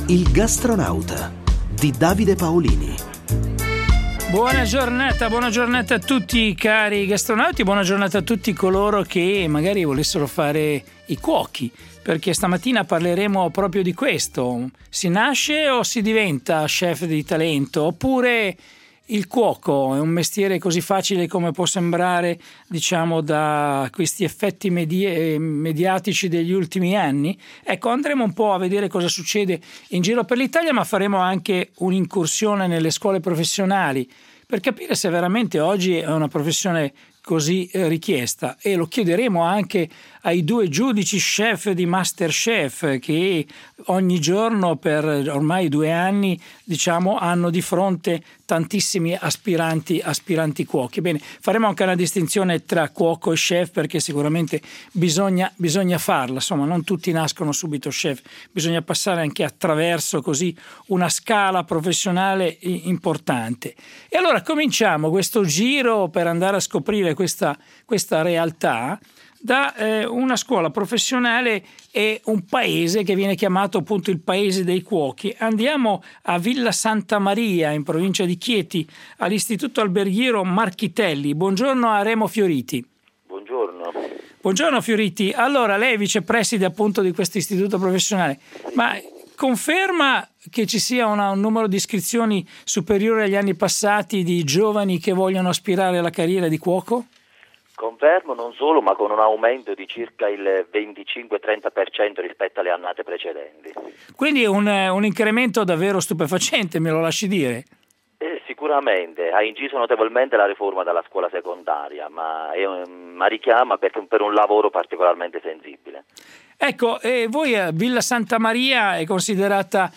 Il gastronauta di Davide Paolini. Buona giornata a tutti cari gastronauti, buona giornata a tutti coloro che magari volessero fare i cuochi, perché stamattina parleremo proprio di questo. Si nasce o si diventa chef di talento, oppure il cuoco è un mestiere così facile come può sembrare, diciamo, da questi effetti mediatici degli ultimi anni? Ecco, andremo un po' a vedere cosa succede in giro per l'Italia, ma faremo anche un'incursione nelle scuole professionali per capire se veramente oggi è una professione così richiesta, e lo chiederemo anche ai due giudici chef di MasterChef che ogni giorno per ormai 2 anni, diciamo, hanno di fronte tantissimi aspiranti cuochi. Bene, faremo anche una distinzione tra cuoco e chef, perché sicuramente bisogna farla, insomma non tutti nascono subito chef, bisogna passare anche attraverso così una scala professionale importante. E allora cominciamo questo giro per andare a scoprire questa realtà da una scuola professionale e un paese che viene chiamato appunto il paese dei cuochi. Andiamo a Villa Santa Maria, in provincia di Chieti, all'istituto alberghiero Marchitelli. Buongiorno a Remo Fioriti. Buongiorno Fioriti. Allora, lei è vicepreside appunto di questo istituto professionale, ma conferma che ci sia un numero di iscrizioni superiore agli anni passati di giovani che vogliono aspirare alla carriera di cuoco? Confermo, non solo, ma con un aumento di circa il 25-30% rispetto alle annate precedenti. Quindi un incremento davvero stupefacente, me lo lasci dire? Sicuramente, ha inciso notevolmente la riforma della scuola secondaria, ma richiama per un lavoro particolarmente sensibile. Ecco, voi a Villa Santa Maria è considerata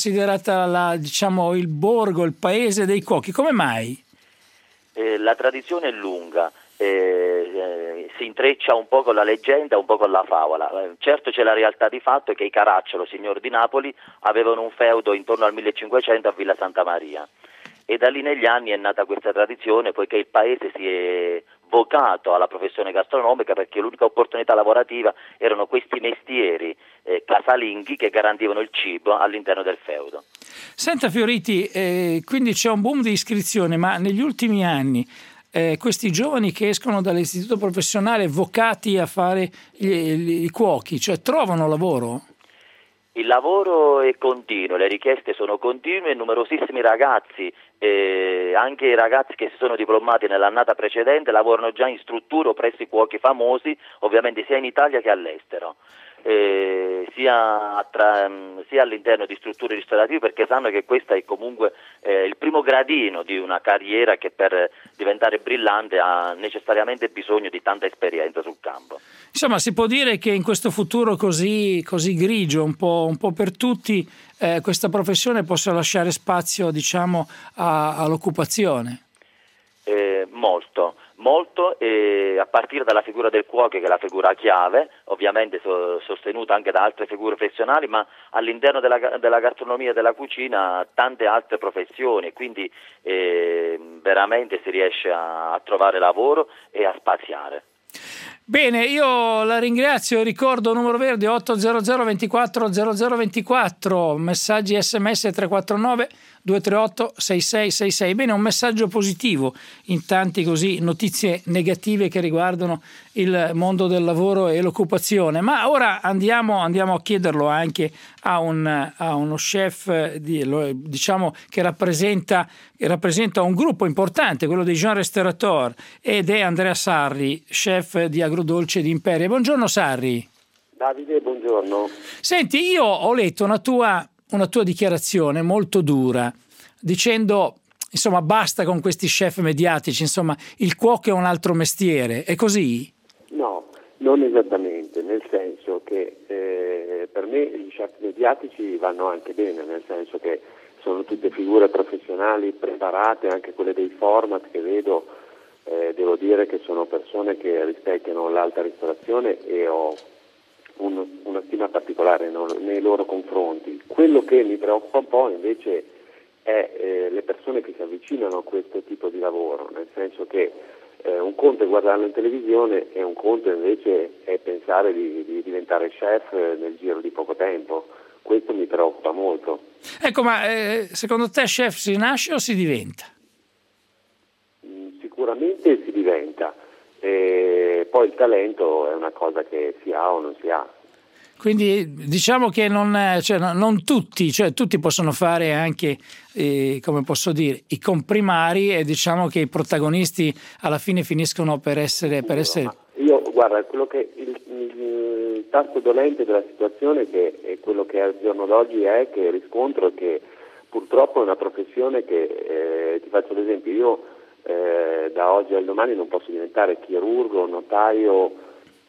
il borgo, il paese dei cuochi. Come mai? La tradizione è lunga. Si intreccia un po' con la leggenda, un po' con la favola. Certo c'è la realtà di fatto che i Caracciolo, signor di Napoli, avevano un feudo intorno al 1500 a Villa Santa Maria, e da lì negli anni è nata questa tradizione, poiché il paese si è vocato alla professione gastronomica, perché l'unica opportunità lavorativa erano questi mestieri casalinghi che garantivano il cibo all'interno del feudo. Senta Fioriti, quindi c'è un boom di iscrizione, ma negli ultimi anni questi giovani che escono dall'istituto professionale vocati a fare i cuochi, cioè trovano lavoro? Il lavoro è continuo, le richieste sono continue e numerosissimi ragazzi, anche i ragazzi che si sono diplomati nell'annata precedente, lavorano già in strutture o presso i cuochi famosi, ovviamente sia in Italia che all'estero. Sia all'interno di strutture ristorative, perché sanno che questo è comunque il primo gradino di una carriera che per diventare brillante ha necessariamente bisogno di tanta esperienza sul campo. Insomma, si può dire che in questo futuro così grigio, un po' per tutti, questa professione possa lasciare spazio, diciamo, all'occupazione. Molto, a partire dalla figura del cuoco, che è la figura chiave, ovviamente sostenuta anche da altre figure professionali, ma all'interno della gastronomia e della cucina tante altre professioni, quindi veramente si riesce a trovare lavoro e a spaziare. Bene, io la ringrazio, ricordo numero verde 800 24 0024, messaggi sms 349 238 6666. Bene, un messaggio positivo in tanti così notizie negative che riguardano il mondo del lavoro e l'occupazione, ma ora andiamo a chiederlo anche a uno chef diciamo che rappresenta un gruppo importante, quello dei Jean Restaurateur, ed è Andrea Sarri, chef di Agrodolce di Imperia. Buongiorno Sarri. Davide, buongiorno. Senti, io ho letto una tua dichiarazione molto dura, dicendo insomma basta con questi chef mediatici, insomma il cuoco è un altro mestiere, è così? No, non esattamente, nel senso che per me gli chef mediatici vanno anche bene, nel senso che sono tutte figure professionali preparate, anche quelle dei format che vedo, devo dire che sono persone che rispecchiano l'alta ristorazione e ho una stima particolare nei loro confronti. Quello che mi preoccupa un po' invece è le persone che si avvicinano a questo tipo di lavoro, nel senso che un conto è guardarlo in televisione e un conto invece è pensare di diventare chef nel giro di poco tempo. questo mi preoccupa molto. Ecco, ma secondo te chef si nasce o si diventa? Sicuramente si diventa, poi il talento è una cosa che si ha o non si ha. Quindi diciamo che non tutti, cioè tutti possono fare anche, come posso dire, i comprimari, e diciamo che i protagonisti alla fine finiscono per essere. Io, guarda, quello che il tasto dolente della situazione, che è quello che al giorno d'oggi è, che riscontro, che purtroppo è una professione che, ti faccio l'esempio, io da oggi al domani non posso diventare chirurgo, notaio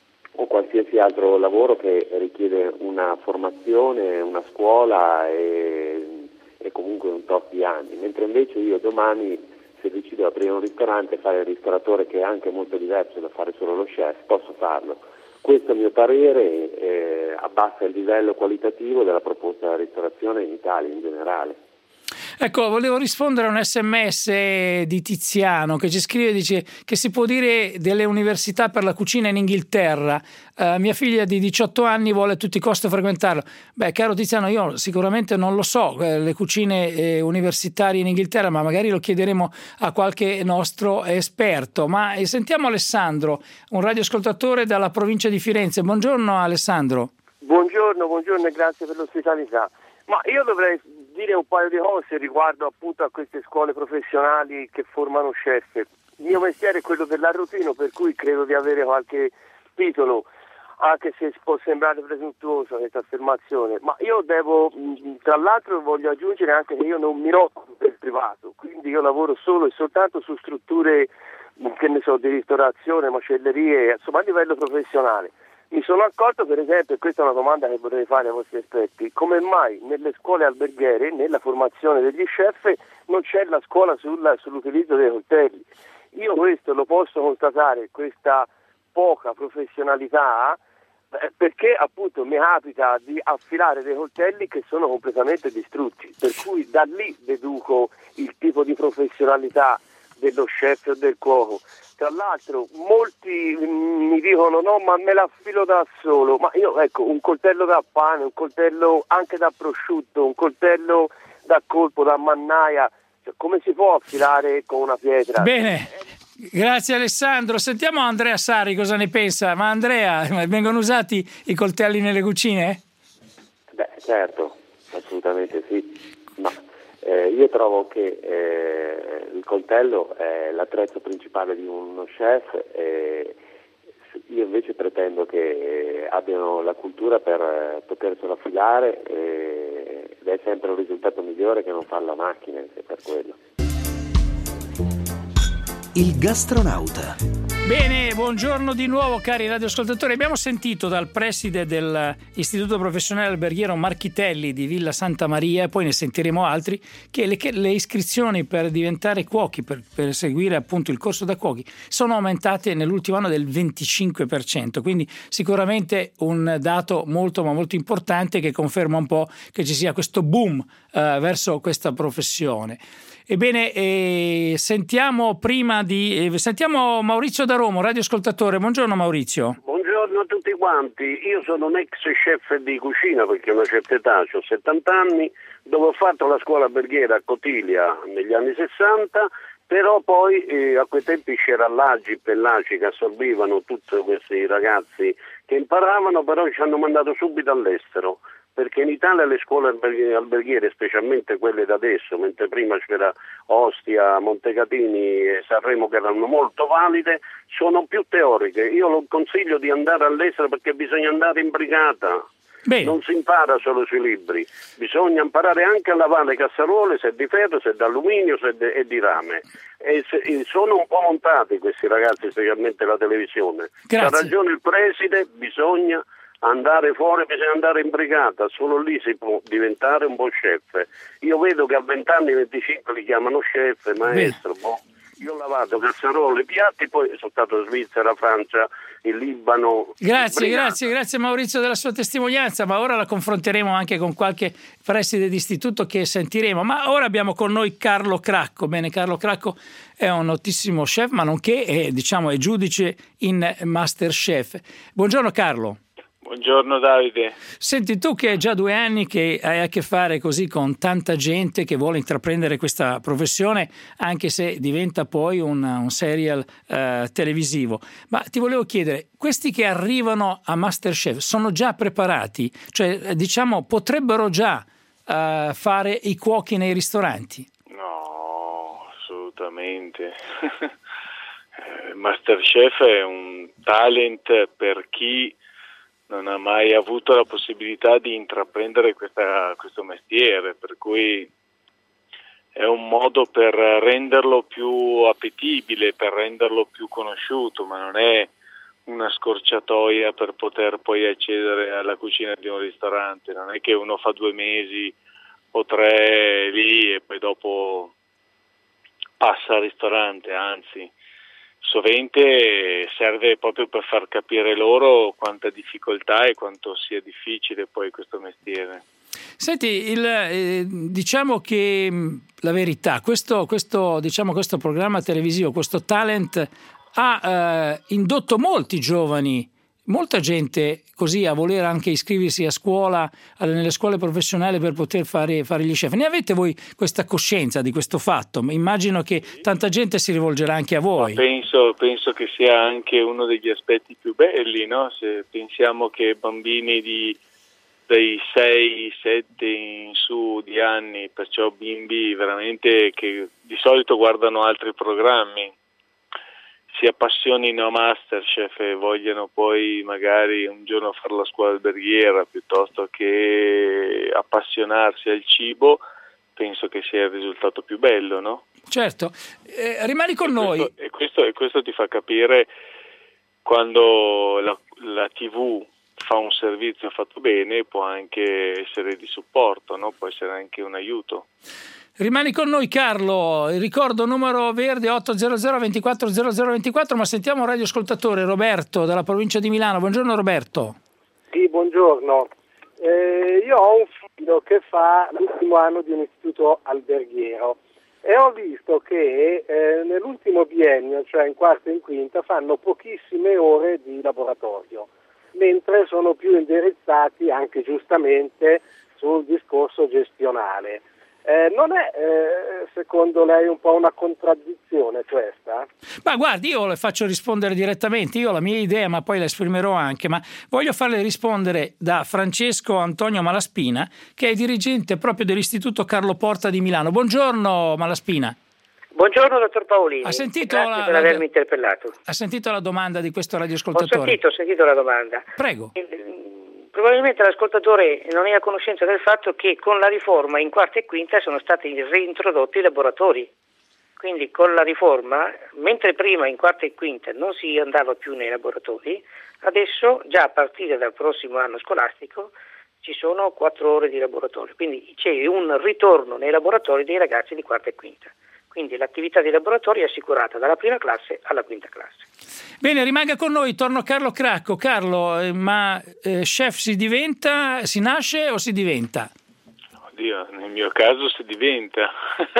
o qualsiasi altro lavoro che richiede una formazione, una scuola e comunque un tot di anni, mentre invece io domani, se decido di aprire un ristorante e fare il ristoratore, che è anche molto diverso da fare solo lo chef, posso farlo. Questo, a mio parere, abbassa il livello qualitativo della proposta della ristorazione in Italia in generale. Ecco, volevo rispondere a un SMS di Tiziano che ci scrive, dice che si può dire delle università per la cucina in Inghilterra. Mia figlia di 18 anni vuole a tutti i costi frequentarlo. Beh, caro Tiziano, io sicuramente non lo so, le cucine universitarie in Inghilterra, ma magari lo chiederemo a qualche nostro esperto. Ma sentiamo Alessandro, un radioascoltatore dalla provincia di Firenze. Buongiorno Alessandro. Buongiorno e grazie per l'ospitalità. Ma io dovrei dire un paio di cose riguardo appunto a queste scuole professionali che formano chef. Il mio mestiere è quello dell'arrotino, per cui credo di avere qualche titolo, anche se può sembrare presuntuosa questa affermazione, ma io tra l'altro voglio aggiungere anche che io non mi occupo del privato, quindi io lavoro solo e soltanto su strutture, che ne so, di ristorazione, macellerie, insomma a livello professionale. Mi sono accorto, per esempio, e questa è una domanda che vorrei fare ai vostri esperti, come mai nelle scuole alberghiere, nella formazione degli chef, non c'è la scuola sull'utilizzo dei coltelli. Io questo lo posso constatare, questa poca professionalità, perché appunto mi capita di affilare dei coltelli che sono completamente distrutti, per cui da lì deduco il tipo di professionalità dello chef o del cuoco. Tra l'altro molti mi dicono no, ma me l'affilo da solo, ma io ecco, un coltello da pane, un coltello anche da prosciutto, un coltello da colpo, da mannaia, cioè, come si può affilare con una pietra? Bene, grazie Alessandro. Sentiamo Andrea Sari cosa ne pensa. Ma Andrea, vengono usati i coltelli nelle cucine? Beh, certo, assolutamente sì, ma io trovo che il coltello è l'attrezzo principale di uno chef, io invece pretendo che abbiano la cultura per poterselo affilare, ed è sempre un risultato migliore che non farlo a macchina, se per quello. Il gastronauta. Bene, buongiorno di nuovo cari radioascoltatori. Abbiamo sentito dal preside dell'Istituto Professionale Alberghiero Marchitelli di Villa Santa Maria, e poi ne sentiremo altri, che le iscrizioni per diventare cuochi, per seguire appunto il corso da cuochi, sono aumentate nell'ultimo anno del 25%, quindi sicuramente un dato molto ma molto importante che conferma un po' che ci sia questo boom verso questa professione. Ebbene, sentiamo Maurizio da Roma, radioascoltatore. Buongiorno Maurizio. Buongiorno a tutti quanti. Io sono un ex chef di cucina perché ho una certa età, ho 70 anni, dove ho fatto la scuola alberghiera a Cotilia negli anni 60, però poi a quei tempi c'era l'Agip e l'ACI che assorbivano tutti questi ragazzi che imparavano, però ci hanno mandato subito all'estero. Perché in Italia le scuole alberghiere, specialmente quelle da adesso, mentre prima c'era Ostia, Montecatini e Sanremo che erano molto valide, sono più teoriche. Io lo consiglio di andare all'estero perché bisogna andare in brigata. Bene. Non si impara solo sui libri, bisogna imparare anche a lavare casserole, se è di ferro, se è d'alluminio, se è di rame. Sono un po' montati questi ragazzi, specialmente la televisione. Ha ragione il preside, bisogna andare fuori, bisogna andare in brigata, solo lì si può diventare un buon chef. Io vedo che a 20 anni, 25 li chiamano chef, maestro. Io ho lavato casserole, piatti, poi sono stato in Svizzera, Francia, il Libano. Grazie Maurizio della sua testimonianza, ma ora la confronteremo anche con qualche preside d'istituto che sentiremo. Ma ora abbiamo con noi Carlo Cracco. Bene, Carlo Cracco è un notissimo chef, ma nonché è giudice in Masterchef. Buongiorno Carlo. Buongiorno Davide. Senti, tu che hai già 2 anni che hai a che fare così con tanta gente che vuole intraprendere questa professione, anche se diventa poi un serial televisivo, ma ti volevo chiedere, questi che arrivano a MasterChef sono già preparati? Cioè, diciamo, potrebbero già fare i cuochi nei ristoranti? No, assolutamente. MasterChef è un talent per chi non ha mai avuto la possibilità di intraprendere questo mestiere, per cui è un modo per renderlo più appetibile, per renderlo più conosciuto, ma non è una scorciatoia per poter poi accedere alla cucina di un ristorante. Non è che uno fa 2 mesi o 3 lì e poi dopo passa al ristorante, anzi sovente serve proprio per far capire loro quanta difficoltà e quanto sia difficile poi questo mestiere. Senti, diciamo che la verità, questo programma televisivo, questo talent ha indotto molti giovani, molta gente così a voler anche iscriversi a scuola, nelle scuole professionali per poter fare gli chef. Ne avete voi questa coscienza di questo fatto? Immagino che tanta gente si rivolgerà anche a voi. Penso che sia anche uno degli aspetti più belli, no? Se pensiamo che bambini dai 6-7 in su di anni, perciò bimbi veramente che di solito guardano altri programmi, si appassionino a MasterChef e vogliano poi magari un giorno fare la scuola alberghiera piuttosto che appassionarsi al cibo, penso che sia il risultato più bello, no? Certo, rimani con noi. E questo ti fa capire quando la TV fa un servizio fatto bene, può anche essere di supporto, no? Può essere anche un aiuto. Rimani con noi Carlo, ricordo numero verde 800 24 0024, ma sentiamo un radioascoltatore, Roberto dalla provincia di Milano. Buongiorno Roberto. Sì, buongiorno. Io ho un figlio che fa l'ultimo anno di un istituto alberghiero e ho visto che nell'ultimo biennio, cioè in quarta e in quinta, fanno pochissime ore di laboratorio, mentre sono più indirizzati anche giustamente sul discorso gestionale. Non è secondo lei un po' una contraddizione questa? Ma guardi, io le faccio rispondere direttamente, io ho la mia idea ma poi la esprimerò anche, ma voglio farle rispondere da Francesco Antonio Malaspina, che è dirigente proprio dell'Istituto Carlo Porta di Milano. Buongiorno Malaspina. Buongiorno dottor Paolini, grazie per avermi interpellato. Ha sentito la domanda di questo radioascoltatore? Ho sentito la domanda. Prego. Probabilmente l'ascoltatore non è a conoscenza del fatto che con la riforma in quarta e quinta sono stati reintrodotti i laboratori. Quindi con la riforma, mentre prima in quarta e quinta non si andava più nei laboratori, adesso già a partire dal prossimo anno scolastico ci sono 4 ore di laboratorio. Quindi c'è un ritorno nei laboratori dei ragazzi di quarta e quinta. Quindi l'attività di laboratorio è assicurata dalla prima classe alla quinta classe. Bene, rimanga con noi, torno a Carlo Cracco. Carlo, ma chef si nasce o si diventa? Oddio, nel mio caso si diventa,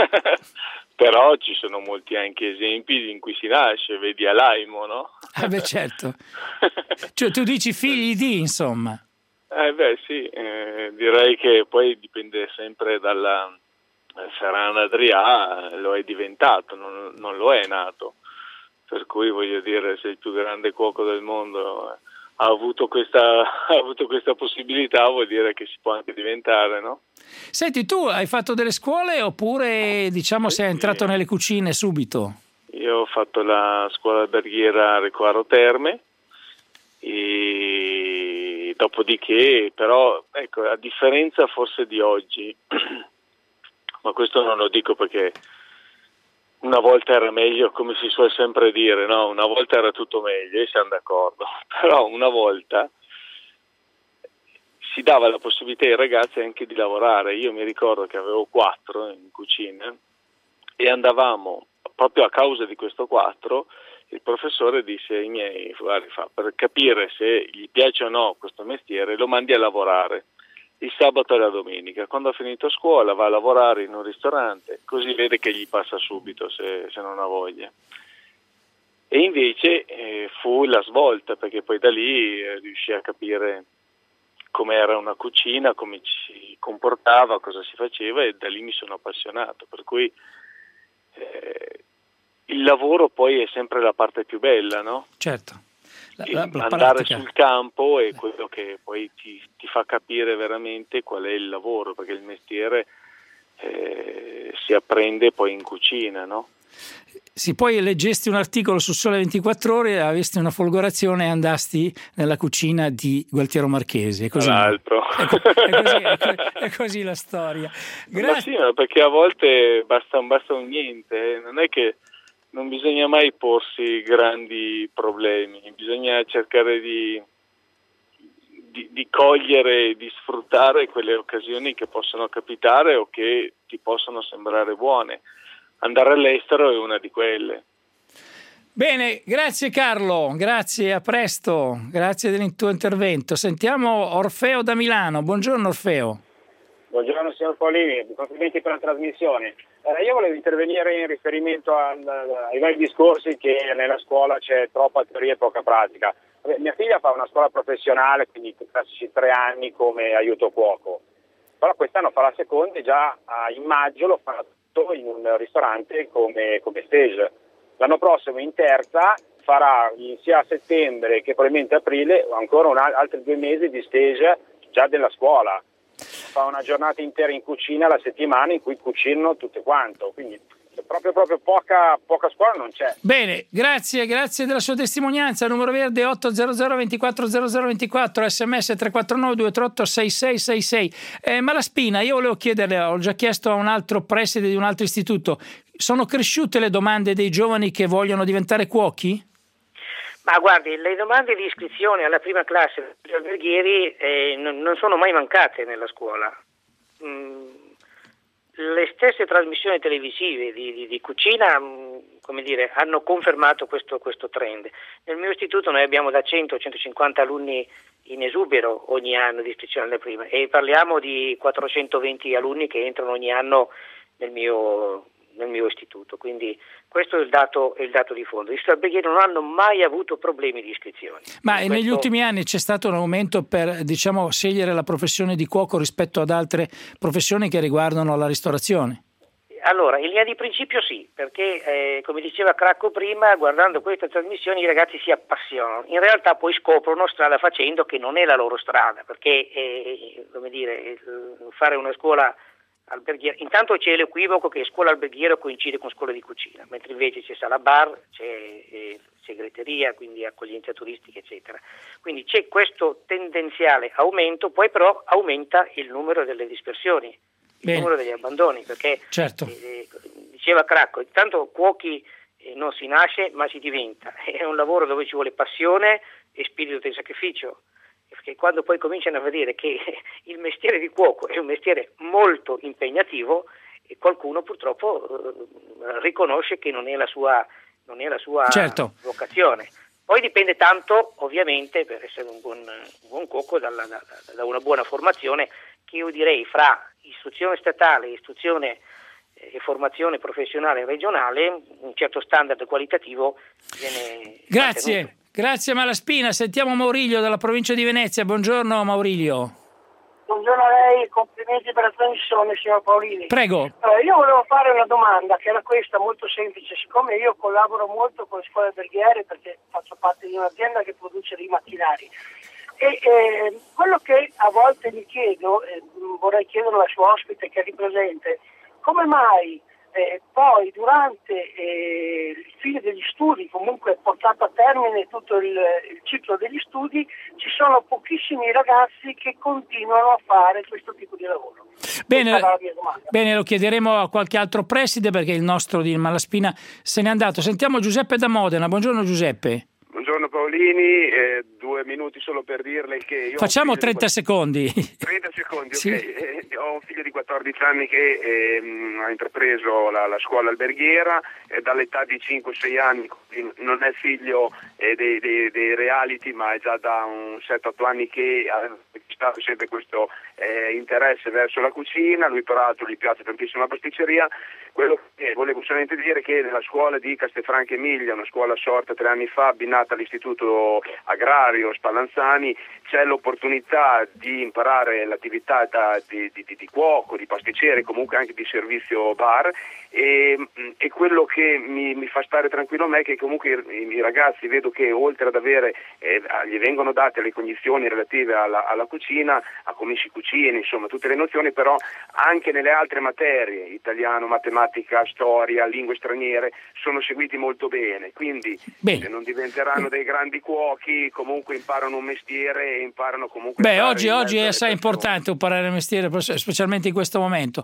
però ci sono molti anche esempi in cui si nasce, vedi Alaimo, no? Beh certo, cioè tu dici figli di, insomma. Sì, direi che poi dipende sempre dalla... Ferran Adrià lo è diventato, non lo è nato, per cui voglio dire, se il più grande cuoco del mondo ha avuto questa possibilità, vuol dire che si può anche diventare, no? Senti, tu hai fatto delle scuole oppure sei entrato nelle cucine subito? Io ho fatto la scuola alberghiera a Requaro Terme e dopodiché, però ecco, a differenza forse di oggi ma questo non lo dico perché una volta era meglio, come si suol sempre dire, no? Una volta era tutto meglio e siamo d'accordo, però una volta si dava la possibilità ai ragazzi anche di lavorare. Io mi ricordo che avevo 4 in cucina e andavamo, proprio a causa di questo 4, il professore disse ai miei, per capire se gli piace o no questo mestiere, lo mandi a lavorare il sabato e la domenica. Quando ha finito scuola va a lavorare in un ristorante, così vede che gli passa subito se non ha voglia. E invece fu la svolta, perché poi da lì riuscì a capire come era una cucina, come ci si comportava, cosa si faceva, e da lì mi sono appassionato, per cui il lavoro poi è sempre la parte più bella, no? Certo. Andare sul campo è quello che poi ti fa capire veramente qual è il lavoro, perché il mestiere si apprende poi in cucina, no? Sì, poi leggesti un articolo su Sole 24 Ore, avesti una folgorazione e andasti nella cucina di Gualtiero Marchesi. È così, è così la storia. Ma sì, perché a volte basta un niente, non è che non bisogna mai porsi grandi problemi, bisogna cercare di cogliere e di sfruttare quelle occasioni che possono capitare o che ti possono sembrare buone. Andare all'estero è una di quelle. Bene, grazie Carlo, grazie, a presto, grazie del tuo intervento. Sentiamo Orfeo da Milano. Buongiorno Orfeo. Buongiorno signor Paolini, complimenti per la trasmissione. Io volevo intervenire in riferimento ai vari discorsi che nella scuola c'è troppa teoria e poca pratica. Mia figlia fa una scuola professionale, quindi classici 3 anni come aiuto cuoco, però quest'anno fa la seconda e già in maggio lo farà tutto in un ristorante come stage. L'anno prossimo in terza farà sia a settembre che probabilmente aprile ancora altri 2 mesi di stage già della scuola. Fa una giornata intera in cucina la settimana in cui cucinano tutte quanto, quindi proprio poca scuola non c'è. Bene, grazie della sua testimonianza. Numero verde 800 24 0024, sms 349 238 6666. Malaspina, io volevo chiederle, ho già chiesto a un altro preside di un altro istituto, sono cresciute le domande dei giovani che vogliono diventare cuochi? Ma guardi, le domande di iscrizione alla prima classe degli alberghieri non sono mai mancate nella scuola. Le stesse trasmissioni televisive di cucina, come dire, hanno confermato questo trend. Nel mio istituto noi abbiamo da 100-150 alunni in esubero ogni anno di iscrizione alle prime e parliamo di 420 alunni che entrano ogni anno nel mio istituto, quindi questo è il dato di fondo. Gli alberghieri non hanno mai avuto problemi di iscrizioni. Ma negli ultimi anni c'è stato un aumento per, scegliere la professione di cuoco rispetto ad altre professioni che riguardano la ristorazione? Allora, in linea di principio sì, perché come diceva Cracco prima, guardando queste trasmissioni i ragazzi si appassionano, in realtà poi scoprono strada facendo che non è la loro strada, perché fare una scuola alberghiera, intanto c'è l'equivoco che scuola alberghiera coincide con scuola di cucina, mentre invece c'è sala bar, c'è segreteria, quindi accoglienza turistica eccetera, quindi c'è questo tendenziale aumento, poi però aumenta il numero delle dispersioni, il numero degli abbandoni, perché certo. Diceva Cracco, intanto cuochi non si nasce ma si diventa, è un lavoro dove ci vuole passione e spirito di sacrificio, perché quando poi cominciano a vedere che il mestiere di cuoco è un mestiere molto impegnativo e qualcuno purtroppo riconosce che non è la sua certo. vocazione. Poi dipende tanto, ovviamente, per essere un buon cuoco, da una buona formazione, che io direi fra istruzione statale, istruzione e formazione professionale regionale, un certo standard qualitativo viene mantenuto. Grazie Malaspina. Sentiamo Maurilio dalla provincia di Venezia. Buongiorno Maurilio. Buongiorno a lei, complimenti per la trasmissione signor Paolini. Prego. Io volevo fare una domanda che era questa, molto semplice, siccome io collaboro molto con le scuole alberghiere perché faccio parte di un'azienda che produce dei macchinari e quello che a volte mi chiedo, vorrei chiedere alla sua ospite che è lì presente, come mai poi durante il fine degli studi, comunque portato a termine tutto il ciclo degli studi, ci sono pochissimi ragazzi che continuano a fare questo tipo di lavoro. Bene, lo chiederemo a qualche altro preside perché il nostro di Malaspina se n'è andato. Sentiamo Giuseppe da Modena. Buongiorno Giuseppe. Buongiorno Paolini, 2 minuti solo per dirle che io facciamo 30 secondi. 30 secondi, sì. Ok. Ho un figlio di 14 anni che ha intrapreso la scuola alberghiera, dall'età di 5-6 anni, non è figlio dei reality, ma è già da un 7-8 anni che stato sempre questo interesse verso la cucina, lui peraltro gli piace tantissimo la pasticceria. Quello che volevo solamente dire è che nella scuola di Castelfranco Emilia, una scuola sorta 3 anni fa, abbinata all'istituto agrario Spallanzani, c'è l'opportunità di imparare l'attività di cuoco, di pasticcere, comunque anche di servizio bar, e quello che mi fa stare tranquillo a me è che comunque i ragazzi, vedo che oltre ad avere, gli vengono date le cognizioni relative alla cucina, a come si cucina, insomma tutte le nozioni, però anche nelle altre materie, italiano, matematica, storia, lingue straniere, sono seguiti molto bene, quindi se non diventeranno dei grandi cuochi, comunque imparano un mestiere e imparano comunque... Oggi è assai importante imparare il mestiere, specialmente in questo momento.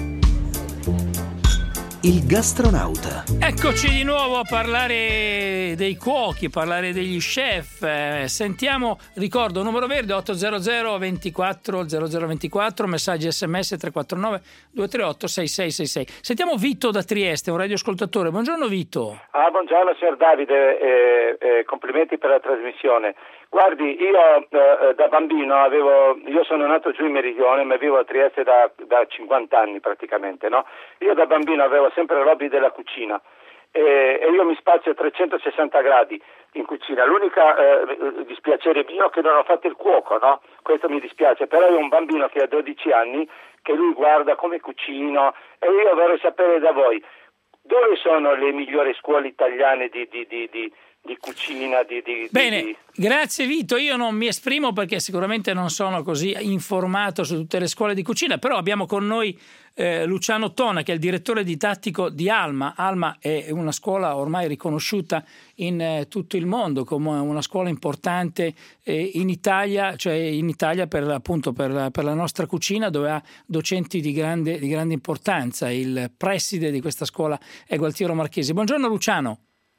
Il gastronauta. Eccoci di nuovo a parlare dei cuochi, parlare degli chef. Sentiamo, ricordo, numero verde 800 24 0024, messaggi SMS 349 238 6666. Sentiamo Vito da Trieste, un radioascoltatore. Buongiorno Vito. Buongiorno signor Davide, complimenti per la trasmissione. Guardi, io da bambino io sono nato giù in Meridione, ma vivo a Trieste da 50 anni praticamente, no? Io da bambino avevo sempre l'hobby della cucina e io mi spazio a 360 gradi in cucina. L'unica dispiacere mio è che non ho fatto il cuoco, no? Questo mi dispiace, però io ho un bambino che ha 12 anni che lui guarda come cucino e io vorrei sapere da voi dove sono le migliori scuole italiane di cucina, Bene, grazie Vito, io non mi esprimo perché sicuramente non sono così informato su tutte le scuole di cucina, però abbiamo con noi Luciano Tona, che è il direttore didattico di Alma. Alma è una scuola ormai riconosciuta in tutto il mondo come una scuola importante in Italia, cioè in Italia per la nostra cucina, dove ha docenti di grande importanza. Il preside di questa scuola è Gualtiero Marchesi. Buongiorno Luciano.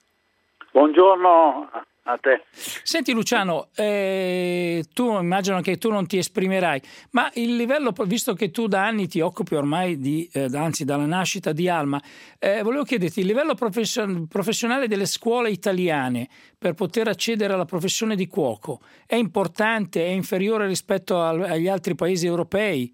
Buongiorno a te. Senti Luciano, tu immagino che tu non ti esprimerai, ma il livello, visto che tu da anni ti occupi ormai dalla nascita di Alma, volevo chiederti il livello professionale delle scuole italiane per poter accedere alla professione di cuoco è importante, è inferiore rispetto agli altri paesi europei?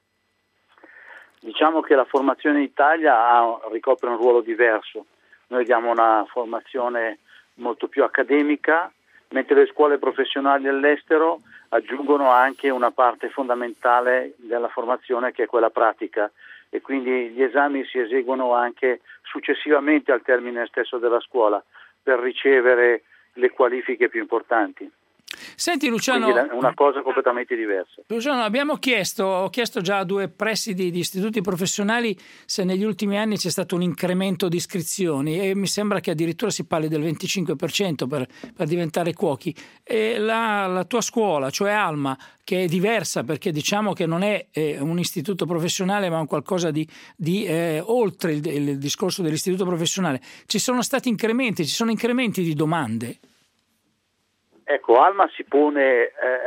Diciamo che la formazione in Italia ricopre un ruolo diverso. Noi diamo una formazione molto più accademica, mentre le scuole professionali all'estero aggiungono anche una parte fondamentale della formazione che è quella pratica, e quindi gli esami si eseguono anche successivamente al termine stesso della scuola per ricevere le qualifiche più importanti. Senti Luciano, quindi è una cosa completamente diversa. Luciano, ho chiesto già a 2 presidi di istituti professionali se negli ultimi anni c'è stato un incremento di iscrizioni e mi sembra che addirittura si parli del 25% per diventare cuochi. E la tua scuola, cioè Alma, che è diversa perché diciamo che non è un istituto professionale ma un qualcosa di oltre il discorso dell'istituto professionale, ci sono incrementi di domande? Ecco, Alma si pone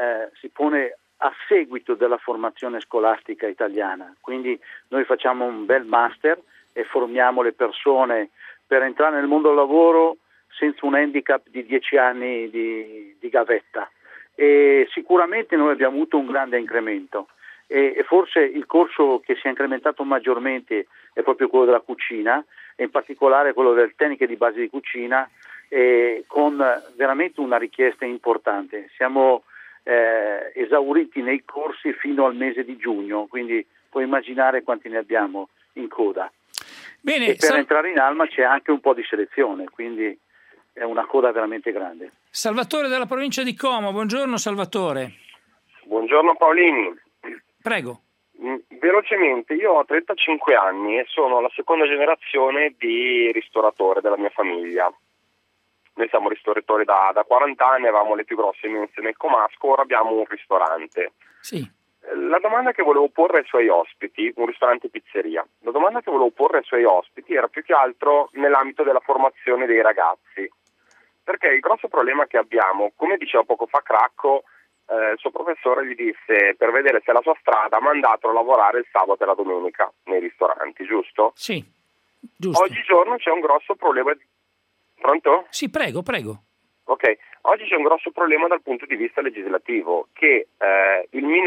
a seguito della formazione scolastica italiana, quindi noi facciamo un bel master e formiamo le persone per entrare nel mondo del lavoro senza un handicap di 10 anni di gavetta, e sicuramente noi abbiamo avuto un grande incremento e forse il corso che si è incrementato maggiormente è proprio quello della cucina, e in particolare quello delle tecniche di base di cucina, con veramente una richiesta importante. Siamo esauriti nei corsi fino al mese di giugno, quindi puoi immaginare quanti ne abbiamo in coda. Bene, e per entrare in Alma c'è anche un po' di selezione, quindi è una coda veramente grande. Salvatore dalla provincia di Como, buongiorno Salvatore. Buongiorno Paolini. Prego. Velocemente, io ho 35 anni e sono la seconda generazione di ristoratore della mia famiglia. Noi siamo ristoratori da 40 anni, avevamo le più grosse mense nel comasco, ora abbiamo un ristorante. Sì. La domanda che volevo porre ai suoi ospiti, un ristorante pizzeria, la domanda che volevo porre ai suoi ospiti era più che altro nell'ambito della formazione dei ragazzi. Perché il grosso problema che abbiamo, come diceva poco fa Cracco, il suo professore gli disse, per vedere se è la sua strada, mandatelo a lavorare il sabato e la domenica nei ristoranti, giusto? Sì, giusto. Oggigiorno c'è un grosso problema. Pronto? Sì, prego. Ok, oggi c'è un grosso problema dal punto di vista legislativo, che il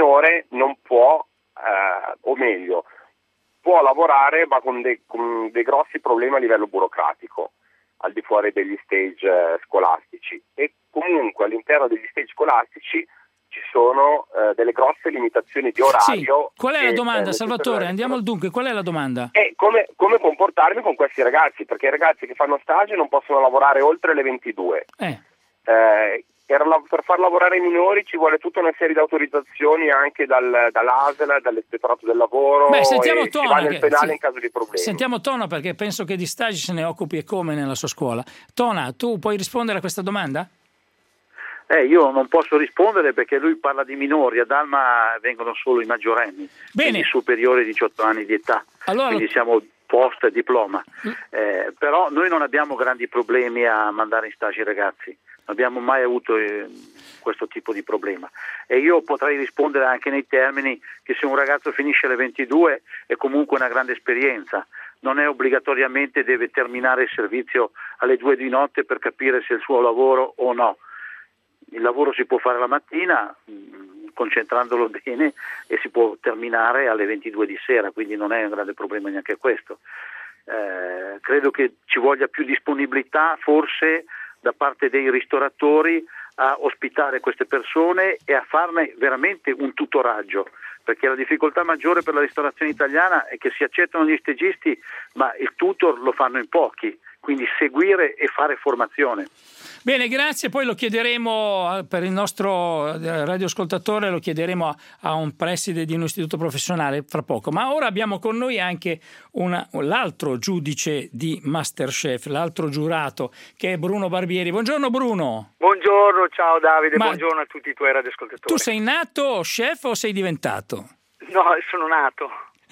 ma con dei grossi problemi a livello burocratico, al di fuori degli stage scolastici, e comunque all'interno degli stage scolastici ci sono delle grosse limitazioni di orario. Sì. Qual è la domanda, Salvatore? Andiamo al dunque, qual è la domanda? Come comportarmi con questi ragazzi, perché i ragazzi che fanno stage non possono lavorare oltre le 22. Per far lavorare i minori ci vuole tutta una serie di autorizzazioni anche dall'ASL, dall'Ispettorato del Lavoro. Sentiamo e si va nel penale in caso di problemi. Sentiamo Tona, perché penso che di stage se ne occupi e come nella sua scuola. Tona, tu puoi rispondere a questa domanda? Io non posso rispondere perché lui parla di minori, ad Alma vengono solo i maggiorenni, quindi superiori ai 18 anni di età, quindi siamo post diploma. Però noi non abbiamo grandi problemi a mandare in stage i ragazzi, non abbiamo mai avuto questo tipo di problema, e io potrei rispondere anche nei termini che se un ragazzo finisce alle 22 è comunque una grande esperienza, non è obbligatoriamente deve terminare il servizio alle 2 di notte per capire se è il suo lavoro o no. Il lavoro si può fare la mattina concentrandolo bene e si può terminare alle 22 di sera, quindi non è un grande problema neanche questo. Credo che ci voglia più disponibilità forse da parte dei ristoratori a ospitare queste persone e a farne veramente un tutoraggio, perché la difficoltà maggiore per la ristorazione italiana è che si accettano gli stagisti ma il tutor lo fanno in pochi, quindi seguire e fare formazione. Bene, grazie, poi lo chiederemo per il nostro radioascoltatore, lo chiederemo a un preside di un istituto professionale fra poco, ma ora abbiamo con noi anche l'altro giudice di Masterchef, l'altro giurato, che è Bruno Barbieri. Buongiorno Bruno. Buongiorno, ciao Davide, buongiorno a tutti i tuoi radioascoltatori. Tu sei nato chef o sei diventato? No, sono nato.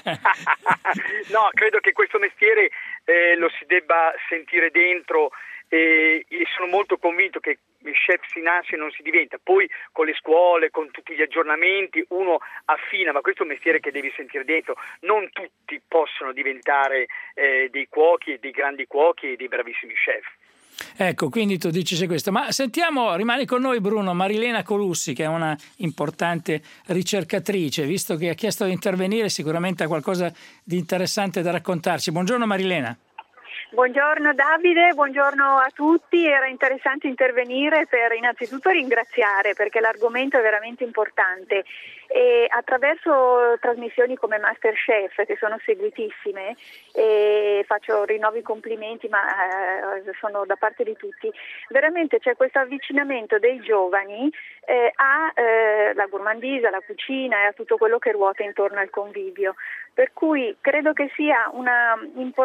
No, credo che questo mestiere lo si debba sentire dentro e sono molto convinto che chef si nasce e non si diventa, poi con le scuole, con tutti gli aggiornamenti uno affina, ma questo è un mestiere che devi sentire dentro, non tutti possono diventare dei cuochi e dei grandi cuochi e dei bravissimi chef. Ecco, quindi tu dici c'è questo, ma sentiamo, rimani con noi Bruno, Marilena Colussi, che è una importante ricercatrice, visto che ha chiesto di intervenire, sicuramente ha qualcosa di interessante da raccontarci. Buongiorno Marilena. Buongiorno Davide, buongiorno a tutti. Era interessante intervenire per innanzitutto ringraziare, perché l'argomento è veramente importante e attraverso trasmissioni come Masterchef, che sono seguitissime, e rinnovo i complimenti, ma sono da parte di tutti, veramente c'è questo avvicinamento dei giovani alla gourmandise, alla cucina e a tutto quello che ruota intorno al convivio, per cui credo che sia una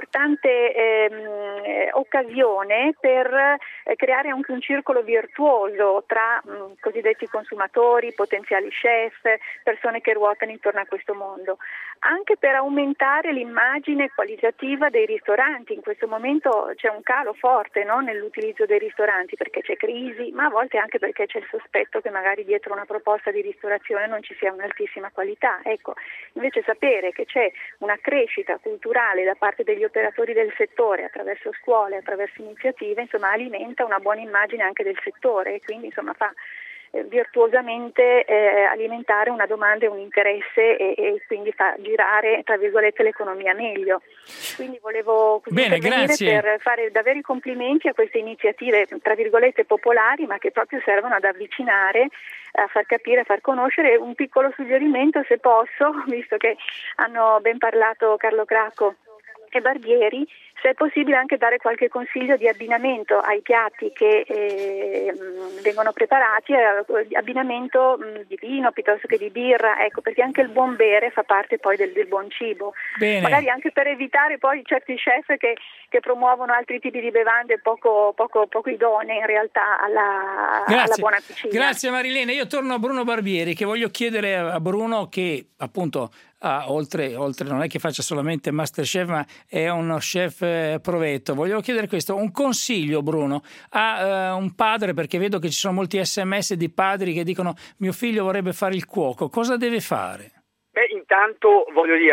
importante occasione per creare anche un circolo virtuoso tra cosiddetti consumatori, potenziali chef, persone che ruotano intorno a questo mondo, anche per aumentare l'immagine qualitativa dei ristoranti. In questo momento c'è un calo forte, no, nell'utilizzo dei ristoranti, perché c'è crisi, ma a volte anche perché c'è il sospetto che magari dietro una proposta di ristorazione non ci sia un'altissima qualità. Ecco, invece sapere che c'è una crescita culturale da parte degli operatori del settore attraverso scuole, attraverso iniziative, insomma alimenta una buona immagine anche del settore e quindi insomma fa virtuosamente alimentare una domanda e un interesse e quindi fa girare tra virgolette l'economia meglio. Quindi volevo intervenire per fare davvero i complimenti a queste iniziative tra virgolette popolari, ma che proprio servono ad avvicinare, a far capire, a far conoscere. Un piccolo suggerimento, se posso, visto che hanno ben parlato Carlo Cracco e Barbieri, se è possibile anche dare qualche consiglio di abbinamento ai piatti che vengono preparati, abbinamento di vino piuttosto che di birra, ecco, perché anche il buon bere fa parte poi del buon cibo. Bene. Magari anche per evitare poi certi chef che promuovono altri tipi di bevande poco idonee in realtà alla buona cucina. Grazie Marilena, io torno a Bruno Barbieri, che voglio chiedere a Bruno, che appunto oltre non è che faccia solamente Masterchef, ma è uno chef provetto. Voglio chiedere questo, un consiglio Bruno a un padre, perché vedo che ci sono molti SMS di padri che dicono mio figlio vorrebbe fare il cuoco, cosa deve fare? Intanto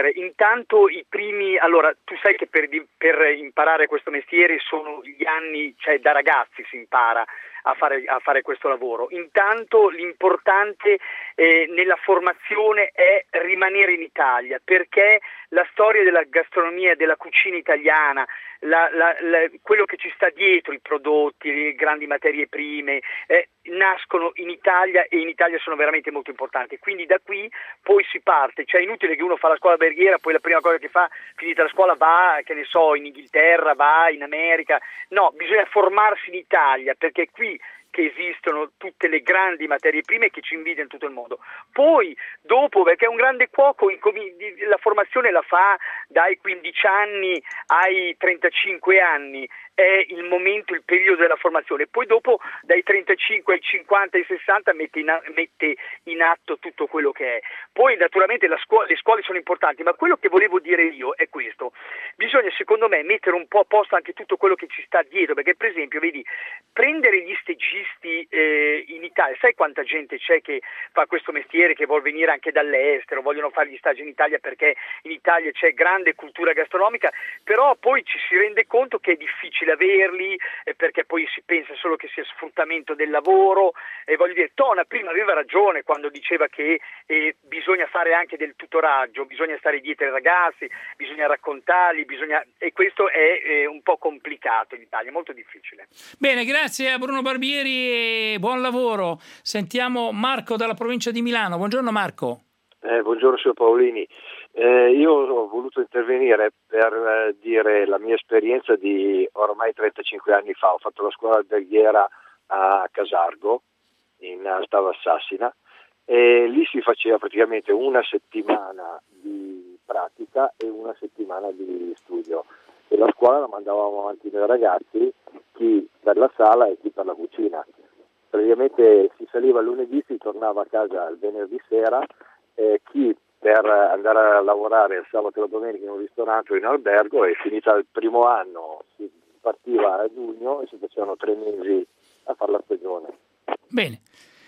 i primi, allora tu sai che per imparare questo mestiere sono gli anni, cioè da ragazzi si impara a fare questo lavoro. Intanto l'importante nella formazione è rimanere in Italia, perché la storia della gastronomia e della cucina italiana, quello che ci sta dietro, i prodotti, le grandi materie prime, nascono in Italia e in Italia sono veramente molto importanti. Quindi da qui poi si parte, cioè è inutile che uno fa la scuola alberghiera, poi la prima cosa che fa, finita la scuola, va, che ne so, in Inghilterra, va in America. No, bisogna formarsi in Italia, perché è qui che esistono tutte le grandi materie prime che ci invidiano in tutto il mondo. Poi dopo, perché un grande cuoco la formazione la fa dai 15 anni ai 35 anni, è il momento, il periodo della formazione. Poi dopo dai 35 ai 50 ai 60 mette in atto tutto quello che è. Poi naturalmente le scuole sono importanti, ma quello che volevo dire io è questo: bisogna secondo me mettere un po' a posto anche tutto quello che ci sta dietro, perché per esempio vedi, prendere gli stagisti in Italia, sai quanta gente c'è che fa questo mestiere, che vuol venire anche dall'estero, vogliono fare gli stage in Italia perché in Italia c'è grande cultura gastronomica, però poi ci si rende conto che è difficile averli, perché poi si pensa solo che sia sfruttamento del lavoro, e voglio dire, Tona prima aveva ragione quando diceva che bisogna fare anche del tutoraggio, bisogna stare dietro ai ragazzi, bisogna raccontarli, e questo è un po' complicato in Italia, molto difficile. Bene, grazie a Bruno Barbieri e buon lavoro. Sentiamo Marco dalla provincia di Milano. Buongiorno Marco. Buongiorno signor Paolini. Io ho voluto intervenire per dire la mia esperienza di ormai 35 anni fa. Ho fatto la scuola alberghiera a Casargo, in Stava Sassina, e lì si faceva praticamente una settimana di pratica e una settimana di studio, e la scuola la mandavamo avanti noi ragazzi, chi per la sala e chi per la cucina. Praticamente si saliva il lunedì, si tornava a casa il venerdì sera, chi per andare a lavorare il sabato e la domenica in un ristorante o in albergo, e finita il primo anno si partiva a giugno e si facevano 3 mesi a fare la stagione. Bene,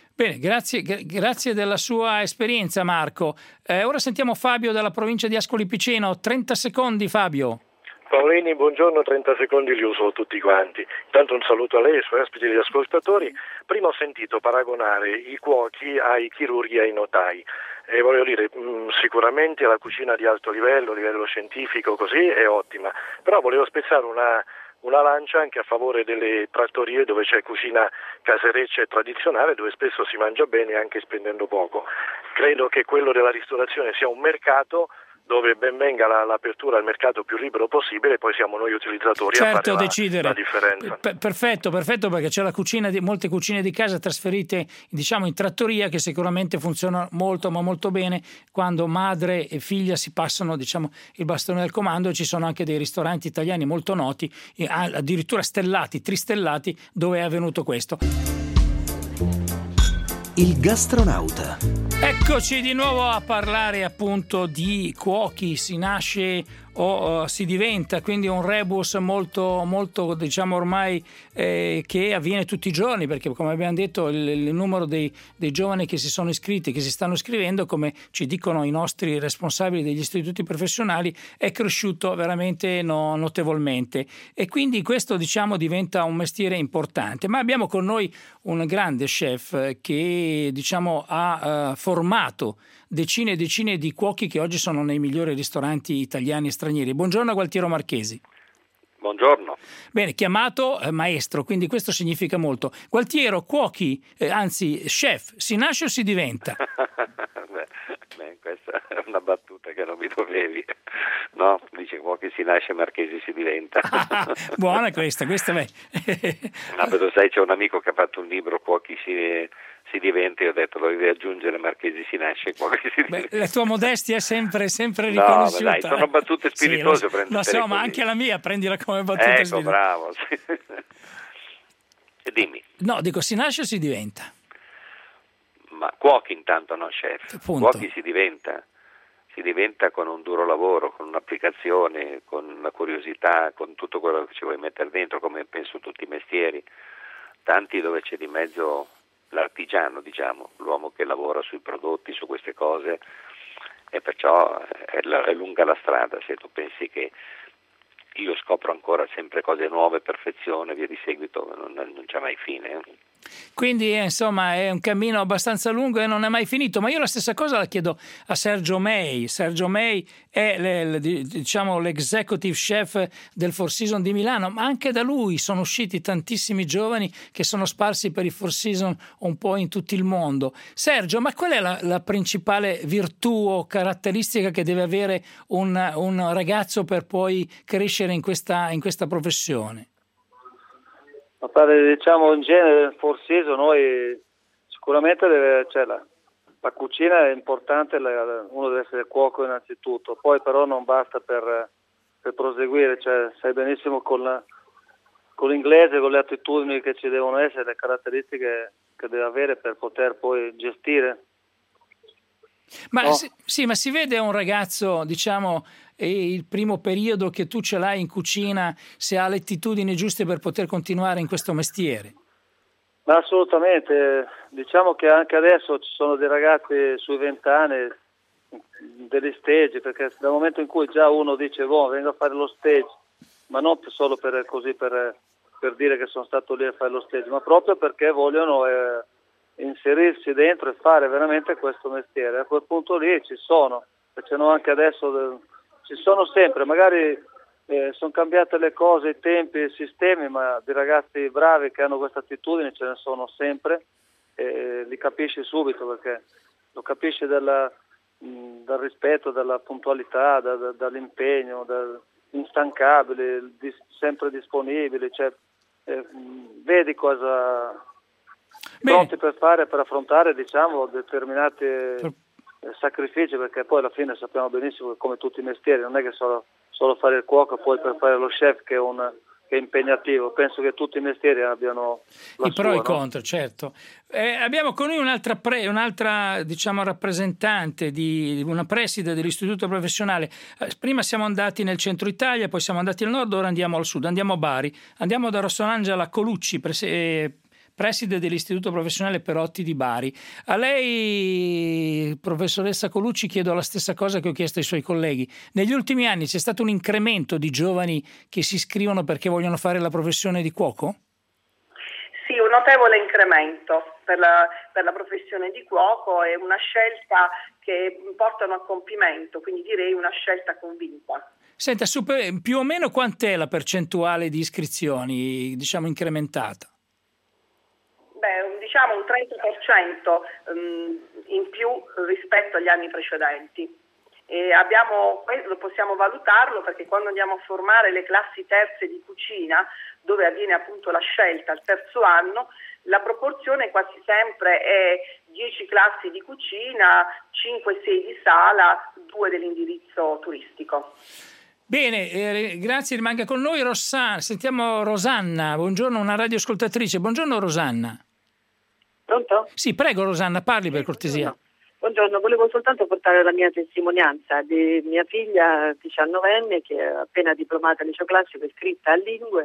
grazie della sua esperienza Marco. Ora sentiamo Fabio dalla provincia di Ascoli Piceno. 30 secondi Fabio. Paolini, buongiorno, 30 secondi li uso tutti quanti. Intanto un saluto a lei, ai suoi ospiti e agli ascoltatori. Prima ho sentito paragonare i cuochi ai chirurghi e ai notai. E voglio dire, sicuramente la cucina di alto livello scientifico così è ottima, però volevo spezzare una lancia anche a favore delle trattorie dove c'è cucina casereccia e tradizionale, dove spesso si mangia bene anche spendendo poco. Credo che quello della ristorazione sia un mercato dove ben venga l'apertura al mercato più libero possibile, e poi siamo noi utilizzatori a fare decidere la differenza. Perfetto, perché c'è la cucina molte cucine di casa trasferite in trattoria, che sicuramente funzionano molto ma molto bene quando madre e figlia si passano il bastone del comando, e ci sono anche dei ristoranti italiani molto noti, addirittura stellati, tristellati, dove è avvenuto questo. Il gastronauta. Eccoci di nuovo a parlare appunto di cuochi. Si nasce o si diventa, quindi un rebus molto ormai che avviene tutti i giorni, perché come abbiamo detto il numero dei giovani che si sono iscritti, che si stanno iscrivendo, come ci dicono i nostri responsabili degli istituti professionali, è cresciuto veramente notevolmente, e quindi questo diventa un mestiere importante. Ma abbiamo con noi un grande chef che ha formato decine e decine di cuochi che oggi sono nei migliori ristoranti italiani e stranieri. Buongiorno Gualtiero Marchesi. Buongiorno. Bene, chiamato maestro, quindi questo significa molto. Gualtiero, cuochi, anzi chef, si nasce o si diventa? Beh, questa è una battuta che non mi dovevi. No, dice cuochi si nasce, Marchesi si diventa. Buona questa beh. No, però sai, c'è un amico che ha fatto un libro, Cuochi si diventa, io ho detto dovevi aggiungere Marchesi si nasce, cuochi si diventa. Beh, la tua modestia è sempre riconosciuta. No, dai, sono battute spiritose. Sì, ma anche la mia prendila come battuta spiritosa. Bravo. Dimmi. No, dico, si nasce o si diventa? Ma cuochi intanto, no chef. Punto. Cuochi si diventa con un duro lavoro, con un'applicazione, con la curiosità, con tutto quello che ci vuoi mettere dentro, come penso tutti i mestieri. Tanti dove c'è di mezzo l'artigiano, l'uomo che lavora sui prodotti, su queste cose, e perciò è lunga la strada. Se tu pensi che io scopro ancora sempre cose nuove, perfezione, via di seguito, non c'è mai fine. Quindi insomma è un cammino abbastanza lungo e non è mai finito, ma io la stessa cosa la chiedo a Sergio May. Sergio May è l'executive chef del Four Seasons di Milano, ma anche da lui sono usciti tantissimi giovani che sono sparsi per i Four Seasons un po' in tutto il mondo. Sergio, ma qual è la principale virtù o caratteristica che deve avere un ragazzo per poi crescere in questa professione? Ma diciamo in genere Four Seasons noi sicuramente la cucina è importante, uno deve essere cuoco innanzitutto, poi però non basta per proseguire, cioè sai benissimo con l'inglese, con le attitudini che ci devono essere, le caratteristiche che deve avere per poter poi gestire. Ma no? sì, ma si vede un ragazzo, diciamo, il primo periodo che tu ce l'hai in cucina, se ha le attitudini giuste per poter continuare in questo mestiere? Ma assolutamente, diciamo che anche adesso ci sono dei ragazzi sui 20 anni, degli stage, perché dal momento in cui già uno dice vengo a fare lo stage, ma non solo per dire che sono stato lì a fare lo stage, ma proprio perché vogliono inserirsi dentro e fare veramente questo mestiere. A quel punto lì ci sono, perché anche adesso ci sono sempre, magari sono cambiate le cose, i tempi, i sistemi, ma di ragazzi bravi che hanno questa attitudine ce ne sono sempre, li capisci subito, perché lo capisci dal rispetto, dalla puntualità, dall'impegno, instancabili, sempre disponibili, cioè vedi cosa pronti per fare, per affrontare, diciamo, determinati sacrifici, perché poi alla fine sappiamo benissimo che come tutti i mestieri non è che solo fare il cuoco e poi per fare lo chef che è impegnativo. Penso che tutti i mestieri abbiano i pro e i contro, certo. Abbiamo con noi un'altra diciamo rappresentante di una preside dell'istituto professionale. Prima siamo andati nel centro Italia, poi siamo andati al nord, ora andiamo al sud, andiamo a Bari, andiamo da Rossangela Colucci, preside dell'Istituto Professionale Perotti di Bari. A lei, professoressa Colucci, chiedo la stessa cosa che ho chiesto ai suoi colleghi. Negli ultimi anni c'è stato un incremento di giovani che si iscrivono perché vogliono fare la professione di cuoco? Sì, un notevole incremento per la professione di cuoco, è una scelta che portano a compimento, quindi direi una scelta convinta. Senta, più o meno quant'è la percentuale di iscrizioni, diciamo, incrementata? Diciamo un 30% in più rispetto agli anni precedenti. E lo possiamo valutarlo perché quando andiamo a formare le classi terze di cucina, dove avviene appunto la scelta al terzo anno, la proporzione quasi sempre è 10 classi di cucina, 5-6 di sala, 2 dell'indirizzo turistico. Bene, grazie, rimanga con noi sentiamo Rosanna, buongiorno, una radioascoltatrice. Buongiorno Rosanna. Pronto? Sì, prego Rosanna, parli per cortesia. Buongiorno, volevo soltanto portare la mia testimonianza di mia figlia 19enne che è appena diplomata al liceo classico, iscritta a lingue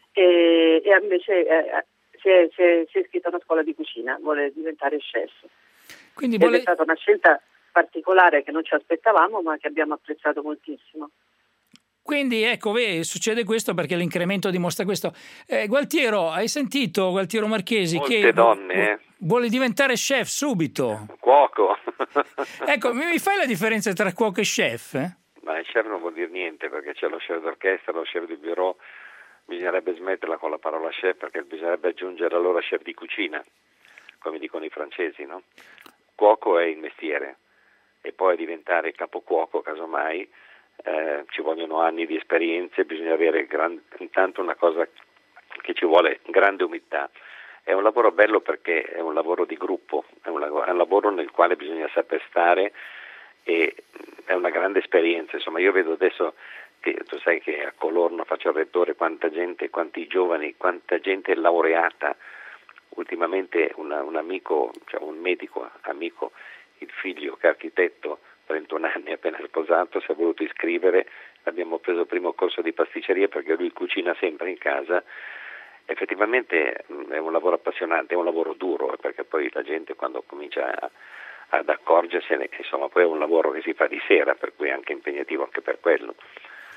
e invece si è iscritta a una scuola di cucina, vuole diventare chef. Quindi è stata una scelta particolare che non ci aspettavamo ma che abbiamo apprezzato moltissimo. Quindi ecco, succede questo perché l'incremento dimostra questo. Gualtiero, hai sentito Gualtiero Marchesi? Molte che donne vuole diventare chef subito. Cuoco. Ecco, mi fai la differenza tra cuoco e chef? Ma il chef non vuol dire niente, perché c'è lo chef d'orchestra, lo chef di bureau. Bisognerebbe smetterla con la parola chef, perché bisognerebbe aggiungere allora chef di cucina, come dicono i francesi, no? Cuoco è il mestiere e poi diventare capocuoco, casomai, ci vogliono anni di esperienze, bisogna avere intanto una cosa che ci vuole grande umiltà. È un lavoro bello perché è un lavoro di gruppo, è un lavoro nel quale bisogna saper stare e è una grande esperienza. Insomma, io vedo adesso che tu sai che a Colorno faccio il rettore, quanta gente, quanti giovani, quanta gente è laureata. Ultimamente un amico, cioè un medico amico, il figlio che è architetto, 31 anni, appena sposato, si è voluto iscrivere, abbiamo preso il primo corso di pasticceria perché lui cucina sempre in casa. Effettivamente è un lavoro appassionante, è un lavoro duro, perché poi la gente quando comincia ad accorgersene, insomma, poi è un lavoro che si fa di sera, per cui è anche impegnativo anche per quello.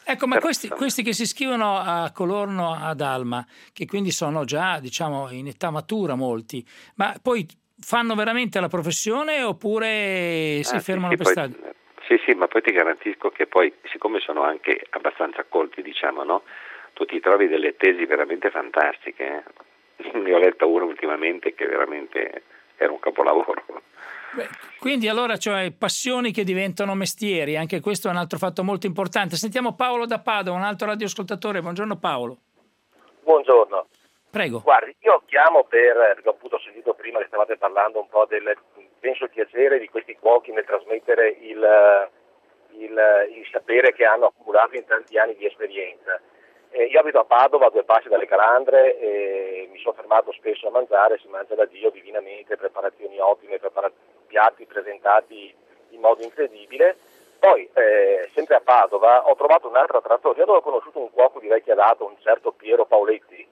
Ecco, ma questi che si iscrivono a Colorno ad Alma, che quindi sono già, diciamo, in età matura molti, ma poi fanno veramente la professione oppure si fermano per strada? Sì, ma poi ti garantisco che poi, siccome sono anche abbastanza colti, diciamo, no? Tu ti trovi delle tesi veramente fantastiche. Ne ho letta una ultimamente che veramente era un capolavoro. Beh, quindi allora, cioè, passioni che diventano mestieri, anche questo è un altro fatto molto importante. Sentiamo Paolo da Padova, un altro radioascoltatore. Buongiorno Paolo. Buongiorno. Prego. Guardi, io chiamo perché appunto ho sentito prima che stavate parlando un po' penso il piacere di questi cuochi nel trasmettere il sapere che hanno accumulato in tanti anni di esperienza. Io abito a Padova, a 2 passi dalle Calandre, e mi sono fermato spesso a mangiare, si mangia da Dio divinamente, preparazioni ottime, piatti presentati in modo incredibile. Poi, sempre a Padova, ho trovato un'altra trattoria dove ho conosciuto un cuoco di vecchia data, un certo Piero Paoletti,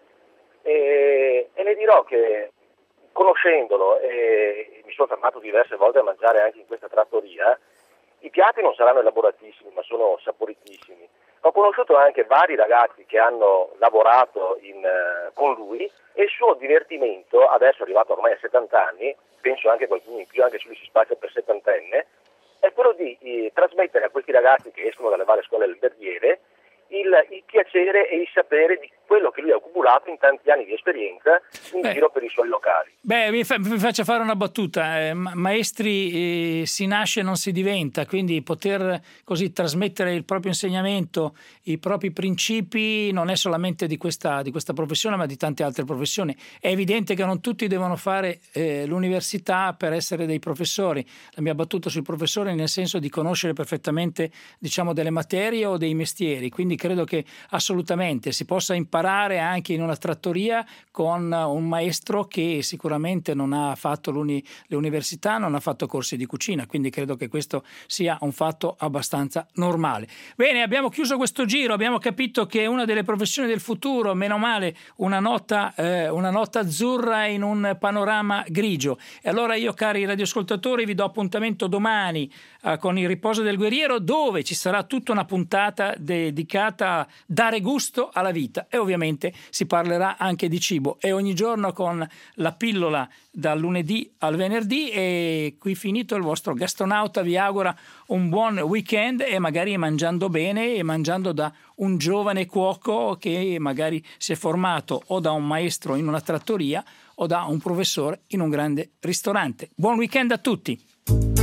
e le dirò che conoscendolo, e mi sono fermato diverse volte a mangiare anche in questa trattoria, i piatti non saranno elaboratissimi, ma sono saporitissimi. Ho conosciuto anche vari ragazzi che hanno lavorato con lui, e il suo divertimento, adesso è arrivato ormai a 70 anni, penso anche qualcuno in più, anche se lui si spaccia per 70enne, è quello di trasmettere a questi ragazzi che escono dalle varie scuole alberghiere il piacere e il sapere di quello che lui ha accumulato in tanti anni di esperienza in giro per i suoi locali. Mi faccio fare una battuta. Maestri si nasce e non si diventa, quindi poter così trasmettere il proprio insegnamento, i propri principi, non è solamente di questa professione, ma di tante altre professioni. È evidente che non tutti devono fare l'università per essere dei professori. La mia battuta sui professori nel senso di conoscere perfettamente, diciamo, delle materie o dei mestieri, quindi credo che assolutamente si possa imparare anche in una trattoria con un maestro che sicuramente non ha fatto le università, non ha fatto corsi di cucina, quindi credo che questo sia un fatto abbastanza normale. Bene, abbiamo chiuso questo giro, abbiamo capito che è una delle professioni del futuro, meno male una nota azzurra in un panorama grigio. E allora io, cari radioascoltatori, vi do appuntamento domani con il Riposo del Guerriero, dove ci sarà tutta una puntata dedicata a dare gusto alla vita, e ovviamente si parlerà anche di cibo, e ogni giorno con la pillola dal lunedì al venerdì. E qui finito il vostro gastronauta vi augura un buon weekend, e magari mangiando bene e mangiando da un giovane cuoco che magari si è formato o da un maestro in una trattoria o da un professore in un grande ristorante. Buon weekend a tutti.